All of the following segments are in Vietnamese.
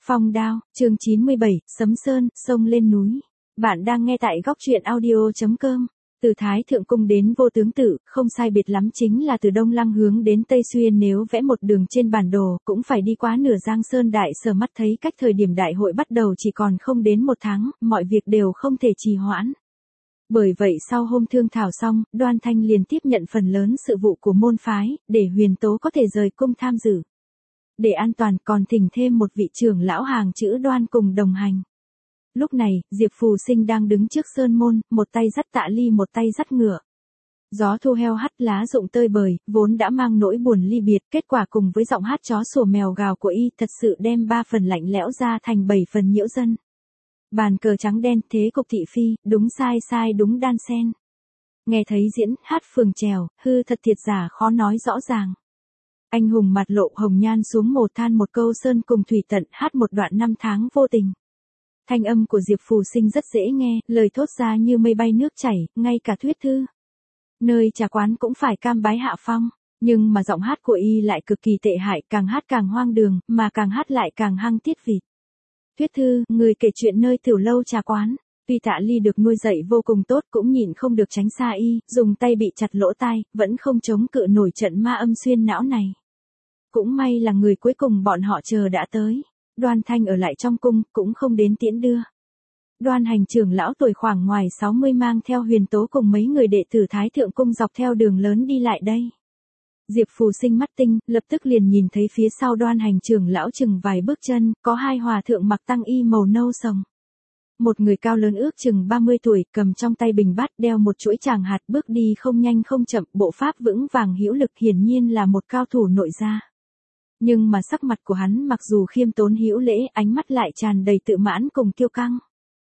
Phong đao, chương 97, Sấm Sơn, sông lên núi. Bạn đang nghe tại góc truyện audio.com. Từ Thái Thượng Cung đến Vô Tướng Tự, không sai biệt lắm chính là từ Đông Lăng hướng đến Tây Xuyên, nếu vẽ một đường trên bản đồ, cũng phải đi qua nửa Giang Sơn Đại Sở. Mắt thấy cách thời điểm đại hội bắt đầu chỉ còn không đến một tháng, mọi việc đều không thể trì hoãn. Bởi vậy sau hôm thương thảo xong, Đoan Thanh liền tiếp nhận phần lớn sự vụ của môn phái, để Huyền Tố có thể rời cung tham dự. Để an toàn còn thỉnh thêm một vị trưởng lão hàng chữ Đoan cùng đồng hành. Lúc này, Diệp Phù Sinh đang đứng trước sơn môn, một tay dắt Tạ Ly, một tay dắt ngựa. Gió thu heo hắt lá rụng tơi bời, vốn đã mang nỗi buồn ly biệt, kết quả cùng với giọng hát chó sủa mèo gào của y, thật sự đem 3 phần lạnh lẽo ra thành 7 phần nhiễu dân. Bàn cờ trắng đen, thế cục thị phi, đúng sai sai đúng đan xen. Nghe thấy diễn, hát phường trèo, hư thật thiệt giả khó nói rõ ràng. Anh hùng mặt lộ hồng nhan xuống mồ than một câu sơn cùng thủy tận, hát một đoạn năm tháng vô tình. Thanh âm của Diệp Phù Sinh rất dễ nghe, lời thốt ra như mây bay nước chảy, ngay cả thuyết thư nơi trà quán cũng phải cam bái hạ phong. Nhưng mà giọng hát của y lại cực kỳ tệ hại, càng hát càng hoang đường, mà càng hát lại càng hăng tiết vịt. Thuyết thư, người kể chuyện nơi tiểu lâu trà quán. Tuy Tạ Ly được nuôi dạy vô cùng tốt, cũng nhịn không được tránh xa y, dùng tay bị chặt lỗ tai, vẫn không chống cự nổi trận ma âm xuyên não này. Cũng may là người cuối cùng bọn họ chờ đã tới. Đoan Thanh ở lại trong cung, cũng không đến tiễn đưa. Đoan Hành trưởng lão tuổi khoảng ngoài 60 mang theo Huyền Tố cùng mấy người đệ tử Thái Thượng Cung dọc theo đường lớn đi lại đây. Diệp Phù Sinh mắt tinh, lập tức liền nhìn thấy phía sau Đoan Hành trưởng lão chừng vài bước chân, có hai hòa thượng mặc tăng y màu nâu sồng. Một người cao lớn ước chừng 30 tuổi, cầm trong tay bình bát, đeo một chuỗi tràng hạt, bước đi không nhanh không chậm, bộ pháp vững vàng hữu lực, hiển nhiên là một cao thủ nội gia. Nhưng mà sắc mặt của hắn mặc dù khiêm tốn hữu lễ, ánh mắt lại tràn đầy tự mãn cùng kiêu căng.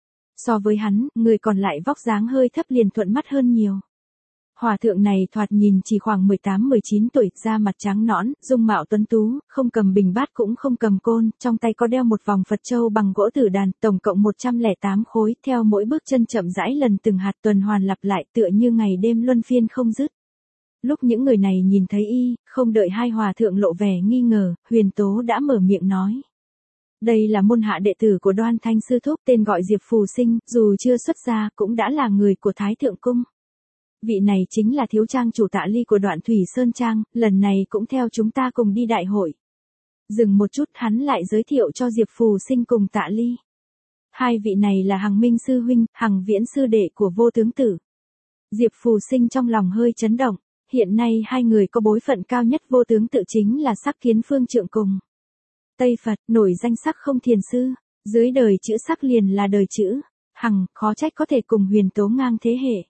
So với hắn, người còn lại vóc dáng hơi thấp liền thuận mắt hơn nhiều. Hòa thượng này thoạt nhìn chỉ khoảng 18-19 tuổi, da mặt trắng nõn, dung mạo tuấn tú, không cầm bình bát cũng không cầm côn, trong tay có đeo một vòng Phật châu bằng gỗ tử đàn, tổng cộng 108 khối, theo mỗi bước chân chậm rãi lần từng hạt tuần hoàn lặp lại, tựa như ngày đêm luân phiên không dứt. Lúc những người này nhìn thấy y, không đợi hai hòa thượng lộ vẻ nghi ngờ, Huyền Tố đã mở miệng nói. Đây là môn hạ đệ tử của Đoan Thanh sư thúc, tên gọi Diệp Phù Sinh, dù chưa xuất gia cũng đã là người của Thái Thượng Cung. Vị này chính là thiếu trang chủ Tạ Ly của Đoạn Thủy Sơn Trang, lần này cũng theo chúng ta cùng đi đại hội. Dừng một chút, hắn lại giới thiệu cho Diệp Phù Sinh cùng Tạ Ly. Hai vị này là Hằng Minh sư huynh, Hằng Viễn sư đệ của Vô Tướng Tử. Diệp Phù Sinh trong lòng hơi chấn động. Hiện nay hai người có bối phận cao nhất Vô Tướng Tự chính là Sắc Kiến Phương Trượng cùng Tây Phật, nổi danh Sắc Không Thiền Sư. Dưới đời chữ Sắc liền là đời chữ Hằng, khó trách có thể cùng Huyền Tố ngang thế hệ.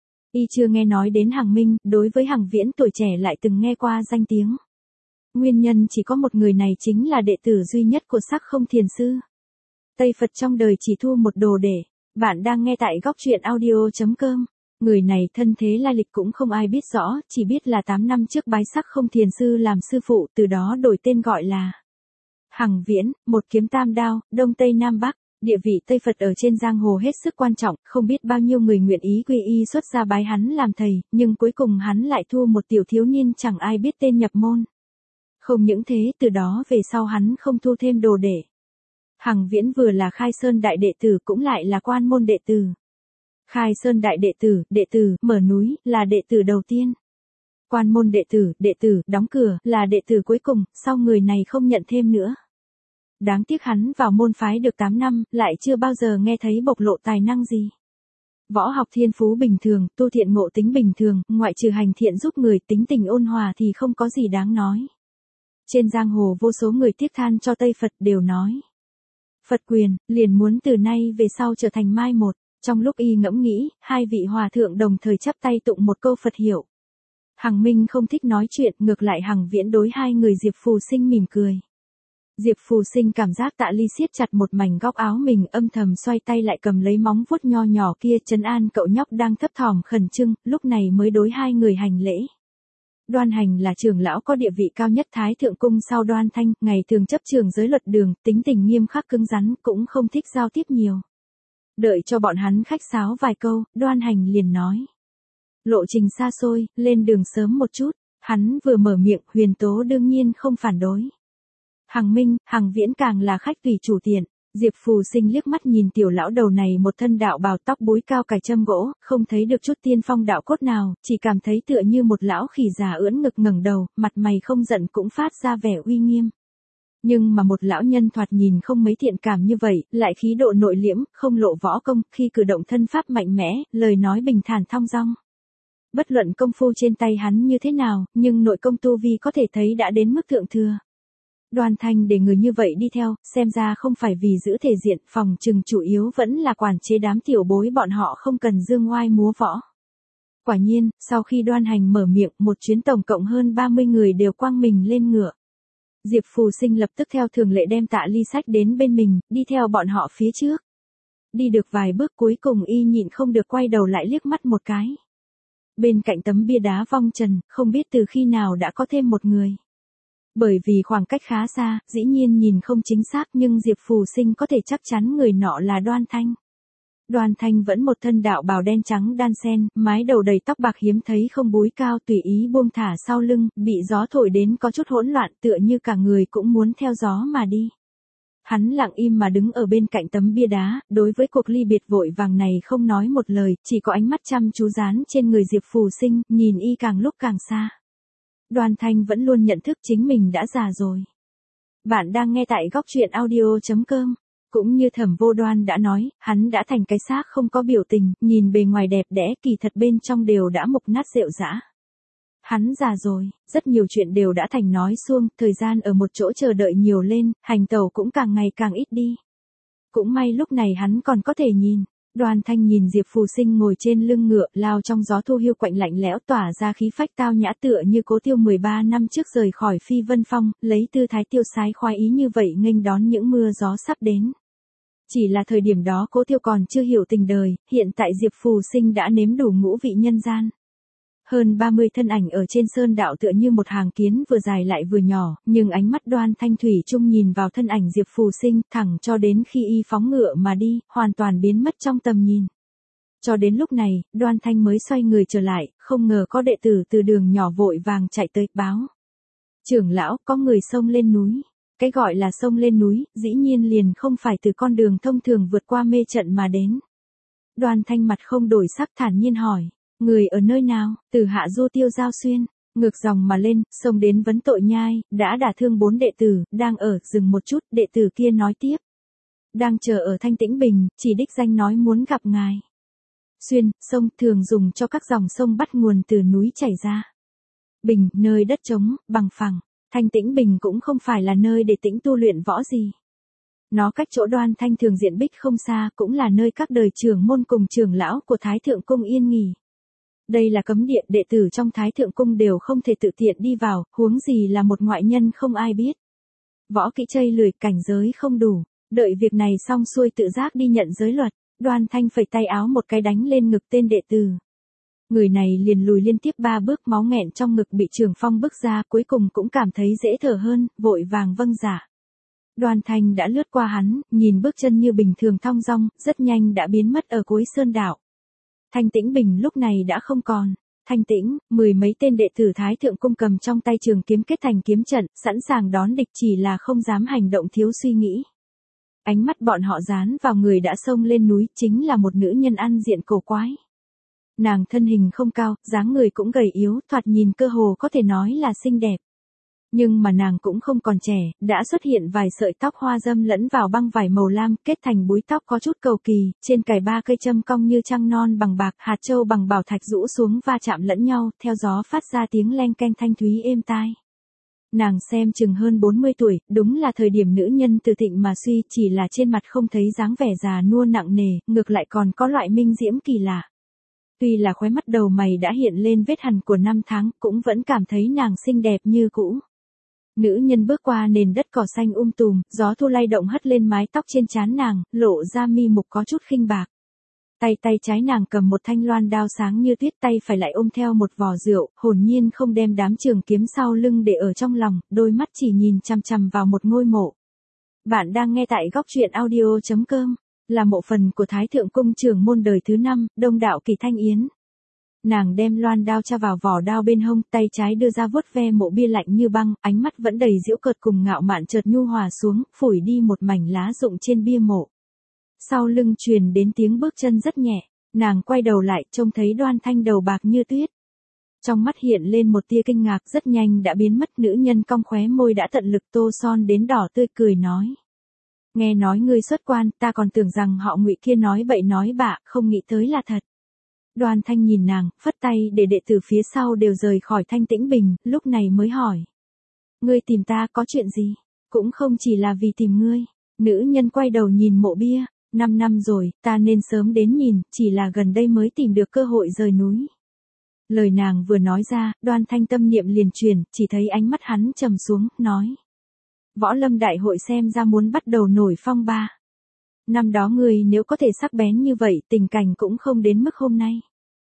Y chưa nghe nói đến Hằng Minh, đối với Hằng Viễn tuổi trẻ lại từng nghe qua danh tiếng. Nguyên nhân chỉ có một người này, chính là đệ tử duy nhất của Sắc Không Thiền Sư. Tây Phật trong đời chỉ thu một đồ để. Bạn đang nghe tại góc truyện audio.com. Người này thân thế lai lịch cũng không ai biết rõ, chỉ biết là 8 năm trước bái Sắc Không Thiền Sư làm sư phụ, từ đó đổi tên gọi là Hằng Viễn, một kiếm tam đao, Đông Tây Nam Bắc. Địa vị Tây Phật ở trên giang hồ hết sức quan trọng, không biết bao nhiêu người nguyện ý quy y xuất gia bái hắn làm thầy, nhưng cuối cùng hắn lại thu một tiểu thiếu niên chẳng ai biết tên nhập môn. Không những thế, từ đó về sau hắn không thu thêm đồ để. Hằng Viễn vừa là Khai Sơn đại đệ tử cũng lại là quan môn đệ tử. Khai Sơn đại đệ tử, mở núi, là đệ tử đầu tiên. Quan môn đệ tử, đóng cửa, là đệ tử cuối cùng, sau người này không nhận thêm nữa. Đáng tiếc hắn vào môn phái được 8 năm, lại chưa bao giờ nghe thấy bộc lộ tài năng gì. Võ học thiên phú bình thường, tu thiện ngộ tính bình thường, ngoại trừ hành thiện giúp người, tính tình ôn hòa thì không có gì đáng nói. Trên giang hồ vô số người tiếc than cho Tây Phật đều nói. Phật quyền, liền muốn từ nay về sau trở thành mai một. Trong lúc y ngẫm nghĩ, hai vị hòa thượng đồng thời chắp tay tụng một câu Phật hiệu. Hằng Minh không thích nói chuyện, ngược lại Hằng Viễn đối hai người Diệp Phù Sinh mỉm cười. Diệp Phù Sinh cảm giác Tạ Ly siết chặt một mảnh góc áo mình, âm thầm xoay tay lại cầm lấy móng vuốt nho nhỏ kia, trấn an cậu nhóc đang thấp thỏm khẩn trương, lúc này mới đối hai người hành lễ. Đoan Hành là trưởng lão có địa vị cao nhất Thái Thượng Cung sau Đoan Thanh, ngày thường chấp trường giới luật đường, tính tình nghiêm khắc cứng rắn, cũng không thích giao tiếp nhiều. Đợi cho bọn hắn khách sáo vài câu, Đoan Hành liền nói. Lộ trình xa xôi, lên đường sớm một chút. Hắn vừa mở miệng, Huyền Tố đương nhiên không phản đối. Hằng Minh, Hằng Viễn càng là khách tùy chủ tiện. Diệp Phù Sinh liếc mắt nhìn tiểu lão đầu này, một thân đạo bào tóc búi cao cài châm gỗ, không thấy được chút tiên phong đạo cốt nào, chỉ cảm thấy tựa như một lão khỉ già ưỡn ngực ngẩng đầu, mặt mày không giận cũng phát ra vẻ uy nghiêm. Nhưng mà một lão nhân thoạt nhìn không mấy thiện cảm như vậy, lại khí độ nội liễm, không lộ võ công, khi cử động thân pháp mạnh mẽ, lời nói bình thản thong dong. Bất luận công phu trên tay hắn như thế nào, nhưng nội công tu vi có thể thấy đã đến mức thượng thừa. Đoàn Thanh để người như vậy đi theo, xem ra không phải vì giữ thể diện, phòng trừng chủ yếu vẫn là quản chế đám tiểu bối bọn họ không cần dương oai múa võ. Quả nhiên, sau khi Đoan Hành mở miệng, một chuyến tổng cộng hơn 30 người đều quăng mình lên ngựa. Diệp Phù Sinh lập tức theo thường lệ đem Tạ Ly xách đến bên mình, đi theo bọn họ phía trước. Đi được vài bước cuối cùng y nhịn không được quay đầu lại liếc mắt một cái. Bên cạnh tấm bia đá vong trần, không biết từ khi nào đã có thêm một người. Bởi vì khoảng cách khá xa, dĩ nhiên nhìn không chính xác, nhưng Diệp Phù Sinh có thể chắc chắn người nọ là Đoan Thanh. Đoan Thanh vẫn một thân đạo bào đen trắng đan xen, mái đầu đầy tóc bạc hiếm thấy không búi cao, tùy ý buông thả sau lưng, bị gió thổi đến có chút hỗn loạn, tựa như cả người cũng muốn theo gió mà đi. Hắn lặng im mà đứng ở bên cạnh tấm bia đá, đối với cuộc ly biệt vội vàng này không nói một lời, chỉ có ánh mắt chăm chú dán trên người Diệp Phù Sinh, nhìn y càng lúc càng xa. Đoan Thanh vẫn luôn nhận thức chính mình đã già rồi. Bạn đang nghe tại góc truyện audio.com. Cũng như Thẩm Vô Đoan đã nói, hắn đã thành cái xác không có biểu tình, nhìn bề ngoài đẹp đẽ, kỳ thật bên trong đều đã mục nát rệu rã. Hắn già rồi, rất nhiều chuyện đều đã thành nói suông, thời gian ở một chỗ chờ đợi nhiều lên, hành tẩu cũng càng ngày càng ít đi. Cũng may lúc này hắn còn có thể nhìn. Đoan Thanh nhìn Diệp Phù Sinh ngồi trên lưng ngựa, lao trong gió thu hiu quạnh lạnh lẽo, tỏa ra khí phách tao nhã tựa như Cố Tiêu 13 năm trước rời khỏi Phi Vân Phong, lấy tư thái tiêu sái khoái ý như vậy nghênh đón những mưa gió sắp đến. Chỉ là thời điểm đó Cố Tiêu còn chưa hiểu tình đời, hiện tại Diệp Phù Sinh đã nếm đủ ngũ vị nhân gian. Hơn 30 thân ảnh ở trên sơn đạo tựa như một hàng kiến vừa dài lại vừa nhỏ, nhưng ánh mắt Đoan Thanh thủy chung nhìn vào thân ảnh Diệp Phù Sinh, thẳng cho đến khi y phóng ngựa mà đi, hoàn toàn biến mất trong tầm nhìn. Cho đến lúc này, Đoan Thanh mới xoay người trở lại, không ngờ có đệ tử từ đường nhỏ vội vàng chạy tới, báo. Trưởng lão, có người xông lên núi. Cái gọi là xông lên núi, dĩ nhiên liền không phải từ con đường thông thường vượt qua mê trận mà đến. Đoan Thanh mặt không đổi sắc thản nhiên hỏi. Người ở nơi nào? Từ Hạ Du Tiêu Giao Xuyên, ngược dòng mà lên, xông đến Vấn Tội Nhai, đã đả thương 4 đệ tử, đang ở, dừng một chút, đệ tử kia nói tiếp. Đang chờ ở Thanh Tĩnh Bình, chỉ đích danh nói muốn gặp ngài. Xuyên, sông thường dùng cho các dòng sông bắt nguồn từ núi chảy ra. Bình, nơi đất trống, bằng phẳng. Thanh Tĩnh Bình cũng không phải là nơi để tĩnh tu luyện võ gì. Nó cách chỗ Đoan Thanh thường diện bích không xa, cũng là nơi các đời trưởng môn cùng trưởng lão của Thái Thượng Cung yên nghỉ. Đây là cấm địa, đệ tử trong Thái Thượng Cung đều không thể tự tiện đi vào, huống gì là một ngoại nhân không ai biết. Võ kỹ chây lười, cảnh giới không đủ, đợi việc này xong xuôi tự giác đi nhận giới luật, Đoan Thanh phẩy tay áo một cái đánh lên ngực tên đệ tử. Người này liền lùi liên tiếp 3 bước, máu nghẹn trong ngực bị Trường Phong bức ra, cuối cùng cũng cảm thấy dễ thở hơn, vội vàng vâng dạ. Đoan Thanh đã lướt qua hắn, nhìn bước chân như bình thường thong dong, rất nhanh đã biến mất ở cuối sơn đảo. Thanh Tĩnh Bình lúc này đã không còn. Thanh tĩnh, 10 mấy tên đệ tử Thái Thượng Cung cầm trong tay trường kiếm kết thành kiếm trận, sẵn sàng đón địch, chỉ là không dám hành động thiếu suy nghĩ. Ánh mắt bọn họ dán vào người đã xông lên núi, chính là một nữ nhân ăn diện cổ quái. Nàng thân hình không cao, dáng người cũng gầy yếu, thoạt nhìn cơ hồ có thể nói là xinh đẹp. Nhưng mà nàng cũng không còn trẻ, đã xuất hiện vài sợi tóc hoa dâm lẫn vào băng vải màu lam, kết thành búi tóc có chút cầu kỳ, trên cài 3 cây châm cong như trăng non bằng bạc, hạt châu bằng bảo thạch rũ xuống va chạm lẫn nhau, theo gió phát ra tiếng leng keng thanh thúy êm tai. Nàng xem chừng hơn 40 tuổi, đúng là thời điểm nữ nhân từ thịnh mà suy, chỉ là trên mặt không thấy dáng vẻ già nua nặng nề, ngược lại còn có loại minh diễm kỳ lạ. Tuy là khóe mắt đầu mày đã hiện lên vết hằn của năm tháng, cũng vẫn cảm thấy nàng xinh đẹp như cũ. Nữ nhân bước qua nền đất cỏ xanh tùm, gió thu lay động hất lên mái tóc trên trán nàng, lộ ra mi mục có chút khinh bạc. Tay trái nàng cầm một thanh loan đao sáng như tuyết, tay phải lại ôm theo một vò rượu, hồn nhiên không đem đám trường kiếm sau lưng để ở trong lòng, đôi mắt chỉ nhìn chằm chằm vào một ngôi mộ. Bạn đang nghe tại góc truyện audio.com, là mộ phần của Thái Thượng Cung trưởng môn đời thứ 5, Đông Đạo Kỳ Thanh Yến. Nàng đem loan đao tra vào vỏ đao bên hông, tay trái đưa ra vuốt ve mộ bia lạnh như băng, ánh mắt vẫn đầy giễu cợt cùng ngạo mạn chợt nhu hòa xuống, phủi đi một mảnh lá rụng trên bia mộ. Sau lưng truyền đến tiếng bước chân rất nhẹ, nàng quay đầu lại trông thấy Đoan Thanh đầu bạc như tuyết. Trong mắt hiện lên một tia kinh ngạc rất nhanh đã biến mất, nữ nhân cong khóe môi đã tận lực tô son đến đỏ tươi cười nói. Nghe nói ngươi xuất quan, ta còn tưởng rằng họ Ngụy kia nói bậy nói bạ, không nghĩ tới là thật. Đoan Thanh nhìn nàng, phất tay để đệ tử phía sau đều rời khỏi Thanh Tĩnh Bình, lúc này mới hỏi. Ngươi tìm ta có chuyện gì? Cũng không chỉ là vì tìm ngươi. Nữ nhân quay đầu nhìn mộ bia, 5 năm rồi, ta nên sớm đến nhìn, chỉ là gần đây mới tìm được cơ hội rời núi. Lời nàng vừa nói ra, Đoan Thanh tâm niệm liền chuyển, chỉ thấy ánh mắt hắn trầm xuống, nói. Võ lâm đại hội xem ra muốn bắt đầu nổi phong ba. Năm đó ngươi nếu có thể sắc bén như vậy, tình cảnh cũng không đến mức hôm nay.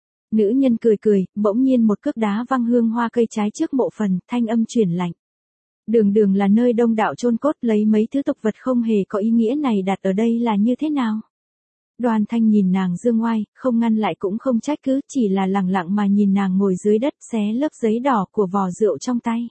Nữ nhân cười cười, bỗng nhiên một cước đá văng hương hoa cây trái trước mộ phần, thanh âm chuyển lạnh. Đường đường là nơi đông đạo chôn cốt, lấy mấy thứ tục vật không hề có ý nghĩa này đặt ở đây là như thế nào? Đoan Thanh nhìn nàng dương ngoai, không ngăn lại cũng không trách cứ, chỉ là lặng lặng mà nhìn nàng ngồi dưới đất xé lớp giấy đỏ của vò rượu trong tay.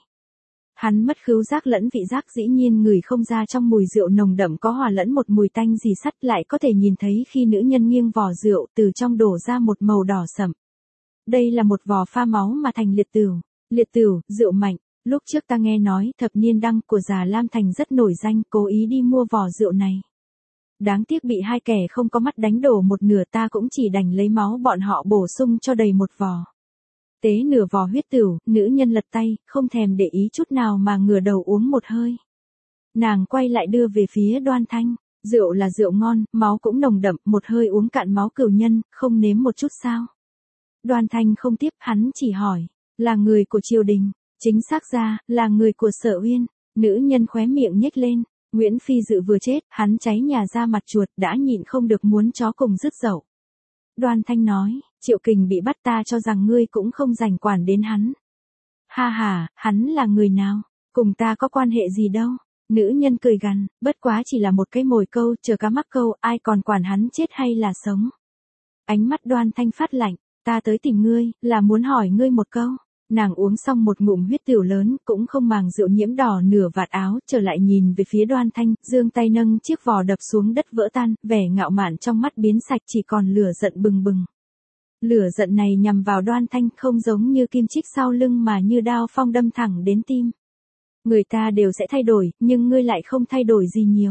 Hắn mất khứu giác lẫn vị giác, dĩ nhiên ngửi không ra trong mùi rượu nồng đậm có hòa lẫn một mùi tanh gì sắt, lại có thể nhìn thấy khi nữ nhân nghiêng vò rượu từ trong đổ ra một màu đỏ sẫm. Đây là một vò pha máu mà thành liệt tửu, rượu mạnh. Lúc trước ta nghe nói thập niên đăng của Già Lam Thành rất nổi danh, cố ý đi mua vò rượu này. Đáng tiếc bị hai kẻ không có mắt đánh đổ một nửa, ta cũng chỉ đành lấy máu bọn họ bổ sung cho đầy một vò. Tế nửa vò huyết tửu, nữ nhân lật tay, không thèm để ý chút nào mà ngửa đầu uống một hơi. Nàng quay lại đưa về phía Đoan Thanh, rượu là rượu ngon, máu cũng nồng đậm, một hơi uống cạn máu cửu nhân, không nếm một chút sao? Đoan Thanh không tiếp, hắn chỉ hỏi, là người của triều đình, chính xác ra, là người của Sở Uyên. Nữ nhân khóe miệng nhếch lên, Nguyễn Phi Dự vừa chết, hắn cháy nhà ra mặt chuột, đã nhịn không được muốn chó cùng rứt dậu. Đoan Thanh nói, Triệu Kình bị bắt, ta cho rằng ngươi cũng không rảnh quản đến hắn. Ha ha, hắn là người nào, cùng ta có quan hệ gì đâu. Nữ nhân cười gằn, bất quá chỉ là một cái mồi câu, chờ cá mắc câu, ai còn quản hắn chết hay là sống. Ánh mắt Đoan Thanh phát lạnh, ta tới tìm ngươi, là muốn hỏi ngươi một câu. Nàng uống xong một ngụm huyết tửu lớn, cũng không màng rượu nhiễm đỏ nửa vạt áo, trở lại nhìn về phía Đoan Thanh, giương tay nâng chiếc vò đập xuống đất vỡ tan, vẻ ngạo mạn trong mắt biến sạch, chỉ còn lửa giận bừng bừng. Lửa giận này nhằm vào Đoan Thanh, không giống như kim chích sau lưng mà như đao phong đâm thẳng đến tim. Người ta đều sẽ thay đổi, nhưng ngươi lại không thay đổi gì nhiều.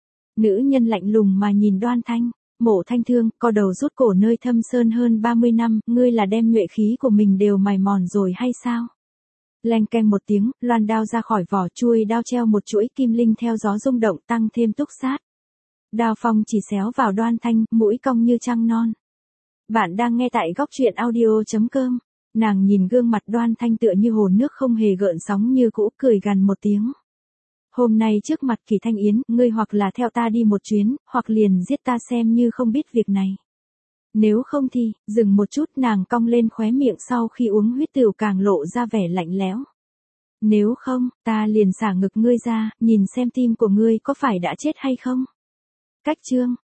Nữ nhân lạnh lùng mà nhìn Đoan Thanh. Mộ Thanh Thương, co đầu rút cổ nơi thâm sơn hơn 30 năm, ngươi là đem nhuệ khí của mình đều mài mòn rồi hay sao? Leng keng một tiếng, loan đao ra khỏi vỏ, chuôi đao treo một chuỗi kim linh theo gió rung động, tăng thêm túc sát. Đao phong chỉ xéo vào Đoan Thanh, mũi cong như trăng non. Bạn đang nghe tại góc truyện audio.com. Nàng nhìn gương mặt Đoan Thanh tựa như hồ nước không hề gợn sóng như cũ, cười gằn một tiếng. Hôm nay trước mặt Kỳ Thanh Yến, ngươi hoặc là theo ta đi một chuyến, hoặc liền giết ta xem như không biết việc này. Nếu không thì, dừng một chút, nàng cong lên khóe miệng, sau khi uống huyết tửu càng lộ ra vẻ lạnh lẽo. Nếu không, ta liền xả ngực ngươi ra, nhìn xem tim của ngươi có phải đã chết hay không. Cách chương.